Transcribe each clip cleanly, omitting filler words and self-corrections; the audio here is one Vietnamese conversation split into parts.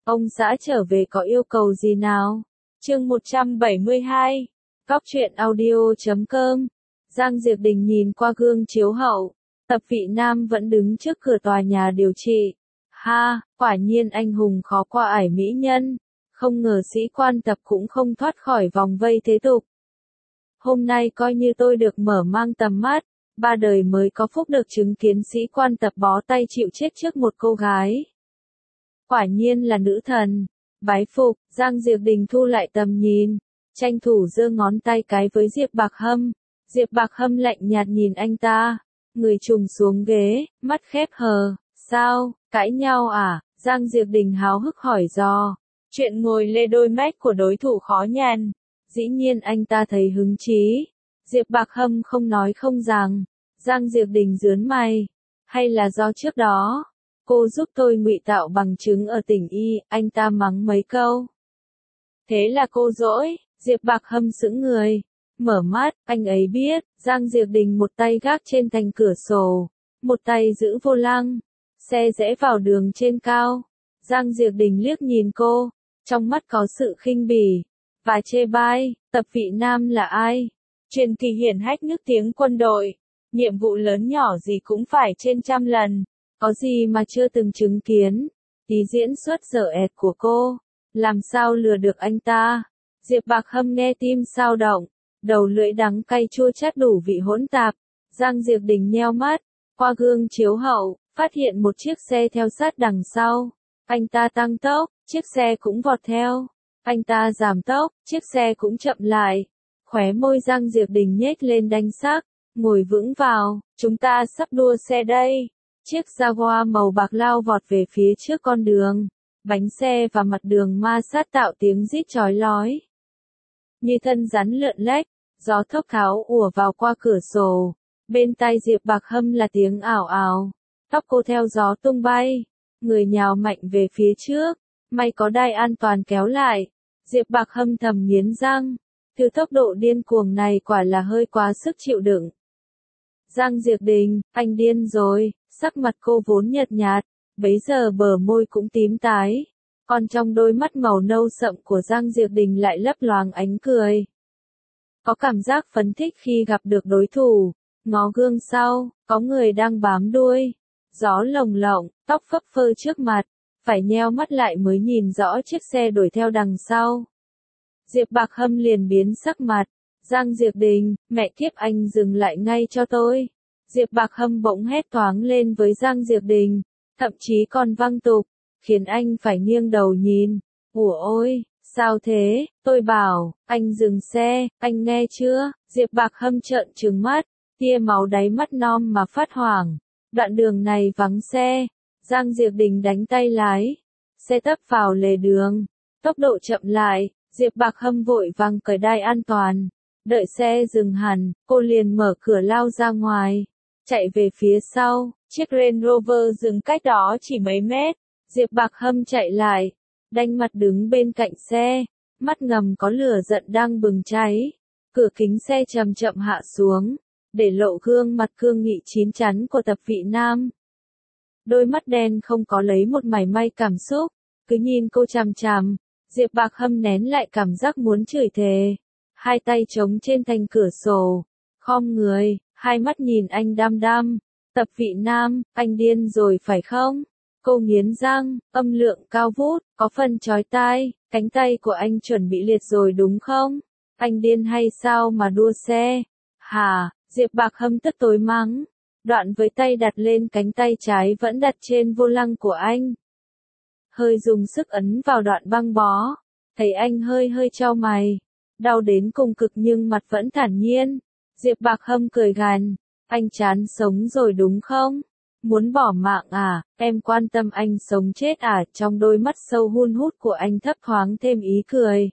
Ông xã trở về có yêu cầu gì nào? Chương 172. Góc truyện audio.com. Giang Diệp Đình nhìn qua gương chiếu hậu. Tập Vị Nam vẫn đứng trước cửa tòa nhà điều trị. Ha, quả nhiên anh hùng khó qua ải mỹ nhân. Không ngờ sĩ quan Tập cũng không thoát khỏi vòng vây thế tục. Hôm nay coi như tôi được mở mang tầm mắt. Ba đời mới có phúc được chứng kiến sĩ quan Tập bó tay chịu chết trước một cô gái. Quả nhiên là nữ thần. Bái phục, Giang Diệp Đình thu lại tầm nhìn. Tranh thủ giơ ngón tay cái với Diệp Bạc Hâm. Diệp Bạc Hâm lạnh nhạt nhìn anh ta. Người trùng xuống ghế, mắt khép hờ. Sao, cãi nhau à? Giang Diệp Đình háo hức hỏi dò. Chuyện ngồi lê đôi mách của đối thủ khó nhằn. Dĩ nhiên anh ta thấy hứng chí. Diệp Bạc Hâm không nói không rằng. Giang Diệp Đình rướn mày. Hay là do trước đó, cô giúp tôi ngụy tạo bằng chứng ở tỉnh Y, anh ta mắng mấy câu. Thế là cô dỗi, Diệp Bạc Hâm sững người. Mở mắt, anh ấy biết, Giang Diệp Đình một tay gác trên thành cửa sổ, một tay giữ vô lăng. Xe rẽ vào đường trên cao. Giang Diệp Đình liếc nhìn cô, trong mắt có sự khinh bỉ và chê bai. Tập Vị Nam là ai? Truyền kỳ hiển hách nước tiếng quân đội. Nhiệm vụ lớn nhỏ gì cũng phải trên trăm lần. Có gì mà chưa từng chứng kiến. Tí diễn xuất dở ẹt của cô. Làm sao lừa được anh ta? Diệp Bạc Hâm nghe tim sao động. Đầu lưỡi đắng cay chua chát đủ vị hỗn tạp. Giang Diệp Đình nheo mắt. Qua gương chiếu hậu, phát hiện một chiếc xe theo sát đằng sau. Anh ta tăng tốc, chiếc xe cũng vọt theo. Anh ta giảm tốc, chiếc xe cũng chậm lại. Khóe môi Giang Diệp Đình nhếch lên đanh sắc. Ngồi vững vào, chúng ta sắp đua xe đây. Chiếc Jaguar màu bạc lao vọt về phía trước con đường. Bánh xe và mặt đường ma sát tạo tiếng rít chói lói. Như thân rắn lượn lách, gió thốc tháo ùa vào qua cửa sổ. Bên tai Diệp Bạc Hâm là tiếng ảo ảo. Tóc cô theo gió tung bay. Người nhào mạnh về phía trước. May có đai an toàn kéo lại. Diệp Bạc Hâm thầm nghiến răng. Từ tốc độ điên cuồng này quả là hơi quá sức chịu đựng. Giang Diệp Đình, anh điên rồi. Sắc mặt cô vốn nhợt nhạt, bấy giờ bờ môi cũng tím tái. Còn trong đôi mắt màu nâu sậm của Giang Diệp Đình lại lấp loáng ánh cười. Có cảm giác phấn khích khi gặp được đối thủ. Ngó gương sau, có người đang bám đuôi. Gió lồng lộng, tóc phấp phơ trước mặt. Phải nheo mắt lại mới nhìn rõ chiếc xe đuổi theo đằng sau. Diệp Bạc Hâm liền biến sắc mặt. Giang Diệp Đình, mẹ kiếp anh dừng lại ngay cho tôi. Diệp Bạc Hâm bỗng hét toáng lên với Giang Diệp Đình, thậm chí còn văng tục, khiến anh phải nghiêng đầu nhìn. Ủa ôi, sao thế? Tôi bảo, anh dừng xe, anh nghe chưa? Diệp Bạc Hâm trợn trừng mắt, tia máu đáy mắt non mà phát hoảng. Đoạn đường này vắng xe. Giang Diệp Đình đánh tay lái. Xe tấp vào lề đường. Tốc độ chậm lại, Diệp Bạc Hâm vội vàng cởi đai an toàn. Đợi xe dừng hẳn, cô liền mở cửa lao ra ngoài. Chạy về phía sau, chiếc Range Rover dừng cách đó chỉ mấy mét. Diệp Bạc Hâm chạy lại, đanh mặt đứng bên cạnh xe, mắt ngầm có lửa giận đang bừng cháy. Cửa kính xe chậm chậm hạ xuống, để lộ gương mặt cương nghị chín chắn của Tập Vị Nam. Đôi mắt đen không có lấy một mảy may cảm xúc, cứ nhìn cô chằm chằm. Diệp Bạc Hâm nén lại cảm giác muốn chửi thề. Hai tay chống trên thành cửa sổ, khom người, hai mắt nhìn anh đăm đăm. Tập Vị Nam, anh điên rồi phải không? Cô nghiến răng, âm lượng cao vút, có phần chói tai. Cánh tay của anh chuẩn bị liệt rồi đúng không? Anh điên hay sao mà đua xe? Hả? Diệp Bạc Hâm tức tối mắng. Đoạn với tay đặt lên cánh tay trái vẫn đặt trên vô lăng của anh. Hơi dùng sức ấn vào đoạn băng bó. Thấy anh hơi chau mày. Đau đến cùng cực nhưng mặt vẫn thản nhiên. Diệp Bạc Hâm cười gằn. Anh chán sống rồi đúng không? Muốn bỏ mạng à? Em quan tâm anh sống chết à? Trong đôi mắt sâu hun hút của anh thấp thoáng thêm ý cười.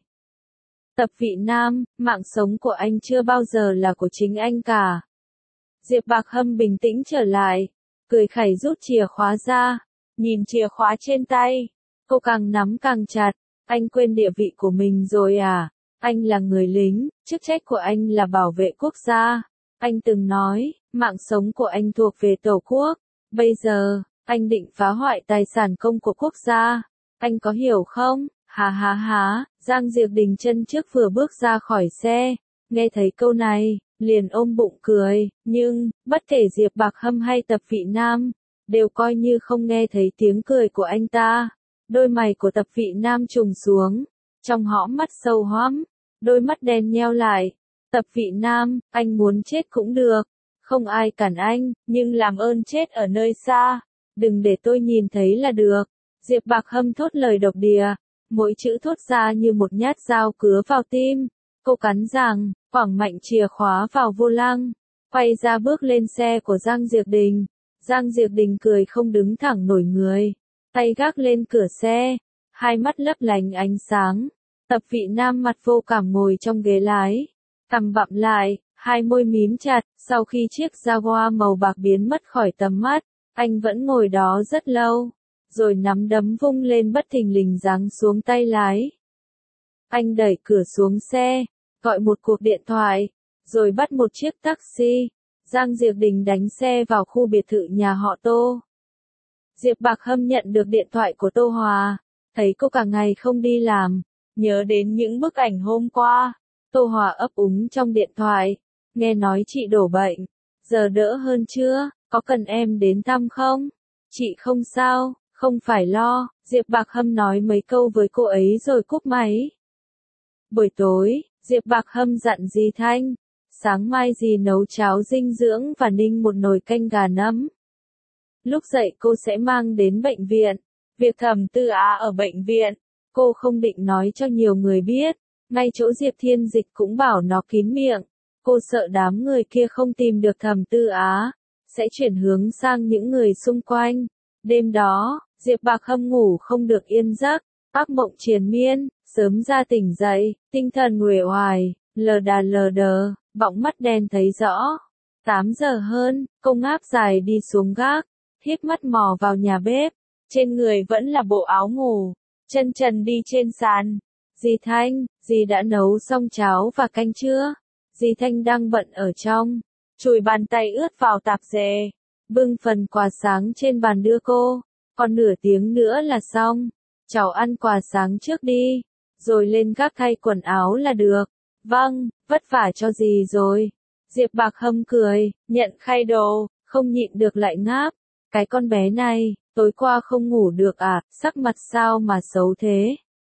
Tập Vị Nam, mạng sống của anh chưa bao giờ là của chính anh cả. Diệp Bạc Hâm bình tĩnh trở lại. Cười khẩy rút chìa khóa ra. Nhìn chìa khóa trên tay. Cô càng nắm càng chặt. Anh quên địa vị của mình rồi à? Anh là người lính, chức trách của anh là bảo vệ quốc gia. Anh từng nói, mạng sống của anh thuộc về Tổ quốc. Bây giờ, anh định phá hoại tài sản công của quốc gia. Anh có hiểu không? Hà hà hà, Giang Diệp Đình chân trước vừa bước ra khỏi xe, nghe thấy câu này, liền ôm bụng cười, nhưng, bất kể Diệp Bạc Hâm hay Tập Vị Nam, đều coi như không nghe thấy tiếng cười của anh ta. Đôi mày của Tập Vị Nam trùng xuống, trong hõm mắt sâu hoắm, đôi mắt đen nheo lại. Tập Vị Nam, anh muốn chết cũng được, không ai cản anh, nhưng làm ơn chết ở nơi xa, đừng để tôi nhìn thấy là được. Diệp Bạc Hâm thốt lời độc địa, mỗi chữ thốt ra như một nhát dao cứa vào tim. Cô cắn răng, quẳng mạnh chìa khóa vào vô lăng, quay ra bước lên xe của Giang Diệp Đình. Giang Diệp Đình cười không đứng thẳng nổi người, tay gác lên cửa xe, hai mắt lấp lánh ánh sáng. Tập Vị Nam mặt vô cảm ngồi trong ghế lái, cằm bặm lại, hai môi mím chặt. Sau khi chiếc Jaguar màu bạc biến mất khỏi tầm mắt, anh vẫn ngồi đó rất lâu, rồi nắm đấm vung lên bất thình lình giáng xuống tay lái. Anh đẩy cửa xuống xe, gọi một cuộc điện thoại, rồi bắt một chiếc taxi. Giang Diệp Đình đánh xe vào khu biệt thự nhà họ Tô. Diệp Bạc Hâm nhận được điện thoại của Tô Hòa, thấy cô cả ngày không đi làm, nhớ đến những bức ảnh hôm qua. Tô Hòa ấp úng trong điện thoại, nghe nói chị đổ bệnh, giờ đỡ hơn chưa, có cần em đến thăm không? Chị không sao, không phải lo. Diệp Bạc Hâm nói mấy câu với cô ấy rồi cúp máy. Buổi tối, Diệp Bạc Hâm dặn dì Thanh, sáng mai dì nấu cháo dinh dưỡng và ninh một nồi canh gà nấm. Lúc dậy cô sẽ mang đến bệnh viện. Việc Thẩm Tư Á ở bệnh viện, cô không định nói cho nhiều người biết. Ngay chỗ Diệp Thiên Dịch cũng bảo nó kín miệng. Cô sợ đám người kia không tìm được Thẩm Tư Á, sẽ chuyển hướng sang những người xung quanh. Đêm đó, Diệp Bạc Hâm ngủ không được yên giấc, ác mộng triền miên, sớm ra tỉnh dậy, tinh thần uể oải, lờ đờ, bỗng mắt đen thấy rõ. 8 giờ hơn, cô ngáp dài đi xuống gác, híp mắt mò vào nhà bếp, trên người vẫn là bộ áo ngủ, chân trần đi trên sàn. Dì Thanh, dì đã nấu xong cháo và canh chưa? Dì Thanh đang bận ở trong, chùi bàn tay ướt vào tạp dề, bưng phần quà sáng trên bàn đưa cô, còn nửa tiếng nữa là xong. Cháu ăn quà sáng trước đi, rồi lên gác thay quần áo là được. Vâng, vất vả cho dì rồi. Diệp Bạc Hâm cười, nhận khay đồ, không nhịn được lại ngáp. Cái con bé này, tối qua không ngủ được à, sắc mặt sao mà xấu thế?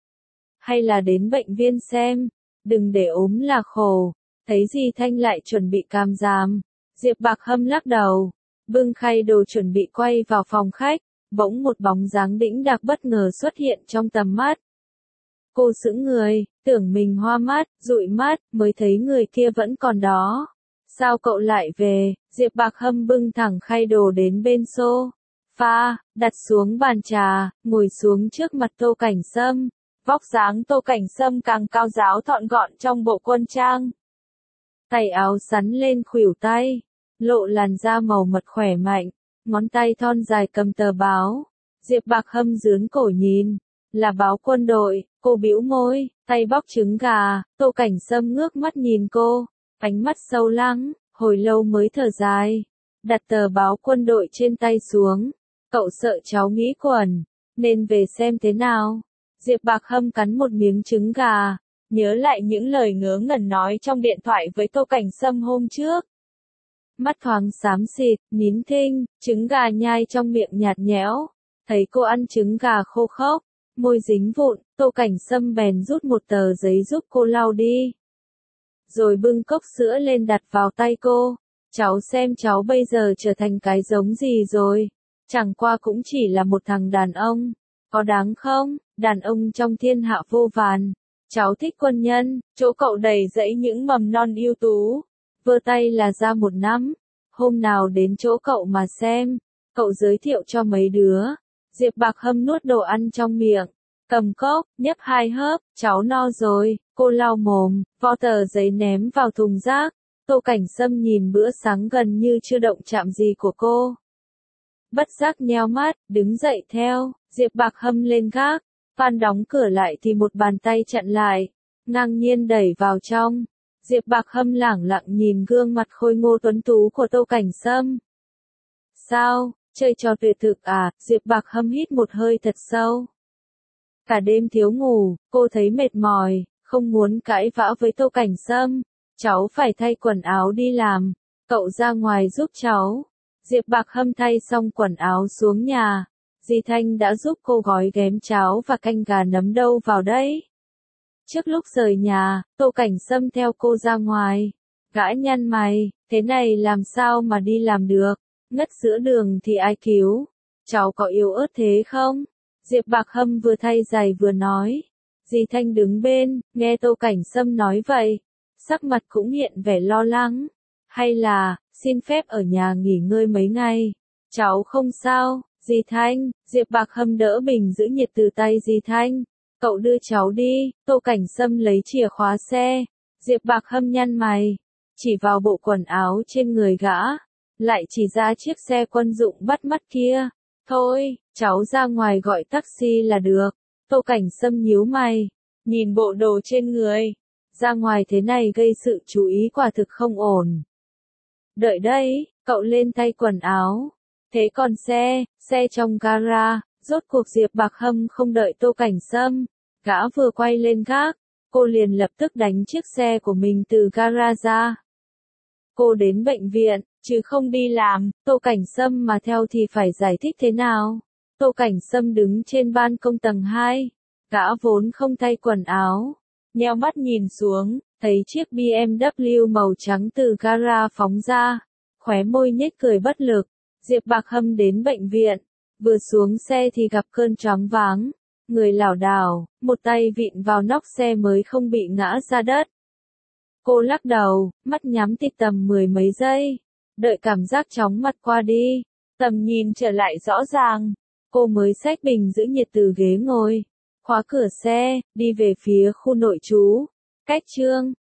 Hay là đến bệnh viện xem, đừng để ốm là khổ. Thấy dì Thanh lại chuẩn bị cam giàm, Diệp Bạc Hâm lắc đầu, bưng khay đồ chuẩn bị quay vào phòng khách. Bỗng một bóng dáng đĩnh đạc bất ngờ xuất hiện trong tầm mắt. Cô sững người, tưởng mình hoa mắt, dụi mắt, mới thấy người kia vẫn còn đó. Sao cậu lại về? Diệp Bạc Hâm bưng thẳng khay đồ đến bên sofa, đặt xuống bàn trà, ngồi xuống trước mặt Tô Cảnh Sâm. Vóc dáng Tô Cảnh Sâm càng cao ráo thọn gọn trong bộ quân trang. Tay áo sắn lên khuỷu tay, lộ làn da màu mật khỏe mạnh. Ngón tay thon dài cầm tờ báo. Diệp Bạc Hâm giương cổ nhìn, là báo quân đội. Cô bĩu môi, tay bóc trứng gà. Tô Cảnh Sâm ngước mắt nhìn cô, ánh mắt sâu lắng, hồi lâu mới thở dài, đặt tờ báo quân đội trên tay xuống. Cậu sợ cháu nghĩ quẩn, nên về xem thế nào. Diệp Bạc Hâm cắn một miếng trứng gà, nhớ lại những lời ngớ ngẩn nói trong điện thoại với Tô Cảnh Sâm hôm trước. Mắt thoáng xám xịt, nín thinh, trứng gà nhai trong miệng nhạt nhẽo. Thấy cô ăn trứng gà khô khốc, môi dính vụn, Tô Cảnh Sâm bèn rút một tờ giấy giúp cô lau đi. Rồi bưng cốc sữa lên đặt vào tay cô. Cháu xem cháu bây giờ trở thành cái giống gì rồi. Chẳng qua cũng chỉ là một thằng đàn ông. Có đáng không? Đàn ông trong thiên hạ vô vàn. Cháu thích quân nhân, chỗ cậu đầy rẫy những mầm non ưu tú. Vơ tay là ra một năm. Hôm nào đến chỗ cậu mà xem, cậu giới thiệu cho mấy đứa. Diệp Bạc Hâm nuốt đồ ăn trong miệng, cầm cốc, nhấp 2 hớp, cháu no rồi. Cô lau mồm, vo tờ giấy ném vào thùng rác. Tô Cảnh Sâm nhìn bữa sáng gần như chưa động chạm gì của cô. Bất giác nheo mắt, đứng dậy theo. Diệp Bạc Hâm lên gác, van đóng cửa lại thì một bàn tay chặn lại, ngang nhiên đẩy vào trong. Diệp Bạc Hâm lẳng lặng nhìn gương mặt khôi ngô tuấn tú của Tô Cảnh Sâm. Sao, chơi trò tuyệt thực à? Diệp Bạc Hâm hít một hơi thật sâu. Cả đêm thiếu ngủ, cô thấy mệt mỏi, không muốn cãi vã với Tô Cảnh Sâm. Cháu phải thay quần áo đi làm, cậu ra ngoài giúp cháu. Diệp Bạc Hâm thay xong quần áo xuống nhà. Dì Thanh đã giúp cô gói ghém cháo và canh gà nấm đâu vào đấy. Trước lúc rời nhà, Tô Cảnh Sâm theo cô ra ngoài. Gã nhăn mày, thế này làm sao mà đi làm được, ngất giữa đường thì ai cứu, cháu có yếu ớt thế không? Diệp Bạc Hâm vừa thay giày vừa nói. Dì Thanh đứng bên, nghe Tô Cảnh Sâm nói vậy, sắc mặt cũng hiện vẻ lo lắng. Hay là, xin phép ở nhà nghỉ ngơi mấy ngày, cháu không sao, dì Thanh. Diệp Bạc Hâm đỡ bình giữ nhiệt từ tay dì Thanh. Cậu đưa cháu đi. Tô Cảnh Sâm lấy chìa khóa xe. Diệp Bạc Hâm nhăn mày, chỉ vào bộ quần áo trên người gã, lại chỉ ra chiếc xe quân dụng bắt mắt kia. Thôi, cháu ra ngoài gọi taxi là được. Tô Cảnh Sâm nhíu mày, nhìn bộ đồ trên người. Ra ngoài thế này gây sự chú ý quả thực không ổn. Đợi đây, cậu lên thay quần áo. Thế còn xe trong gara. Rốt cuộc Diệp Bạc Hâm không đợi Tô Cảnh Sâm. Gã vừa quay lên gác, cô liền lập tức đánh chiếc xe của mình từ gara ra. Cô đến bệnh viện, chứ không đi làm. Tô Cảnh Sâm mà theo thì phải giải thích thế nào? Tô Cảnh Sâm đứng trên ban công tầng 2. Gã vốn không thay quần áo. Nheo mắt nhìn xuống, thấy chiếc BMW màu trắng từ gara phóng ra. Khóe môi nhếch cười bất lực. Diệp Bạc Hâm đến bệnh viện. Vừa xuống xe thì gặp cơn choáng váng. Người lảo đảo, một tay vịn vào nóc xe mới không bị ngã ra đất. Cô lắc đầu, mắt nhắm tịt tầm 10 mấy giây. Đợi cảm giác chóng mặt qua đi, tầm nhìn trở lại rõ ràng. Cô mới xách bình giữ nhiệt từ ghế ngồi, khóa cửa xe, đi về phía khu nội trú. Cách chương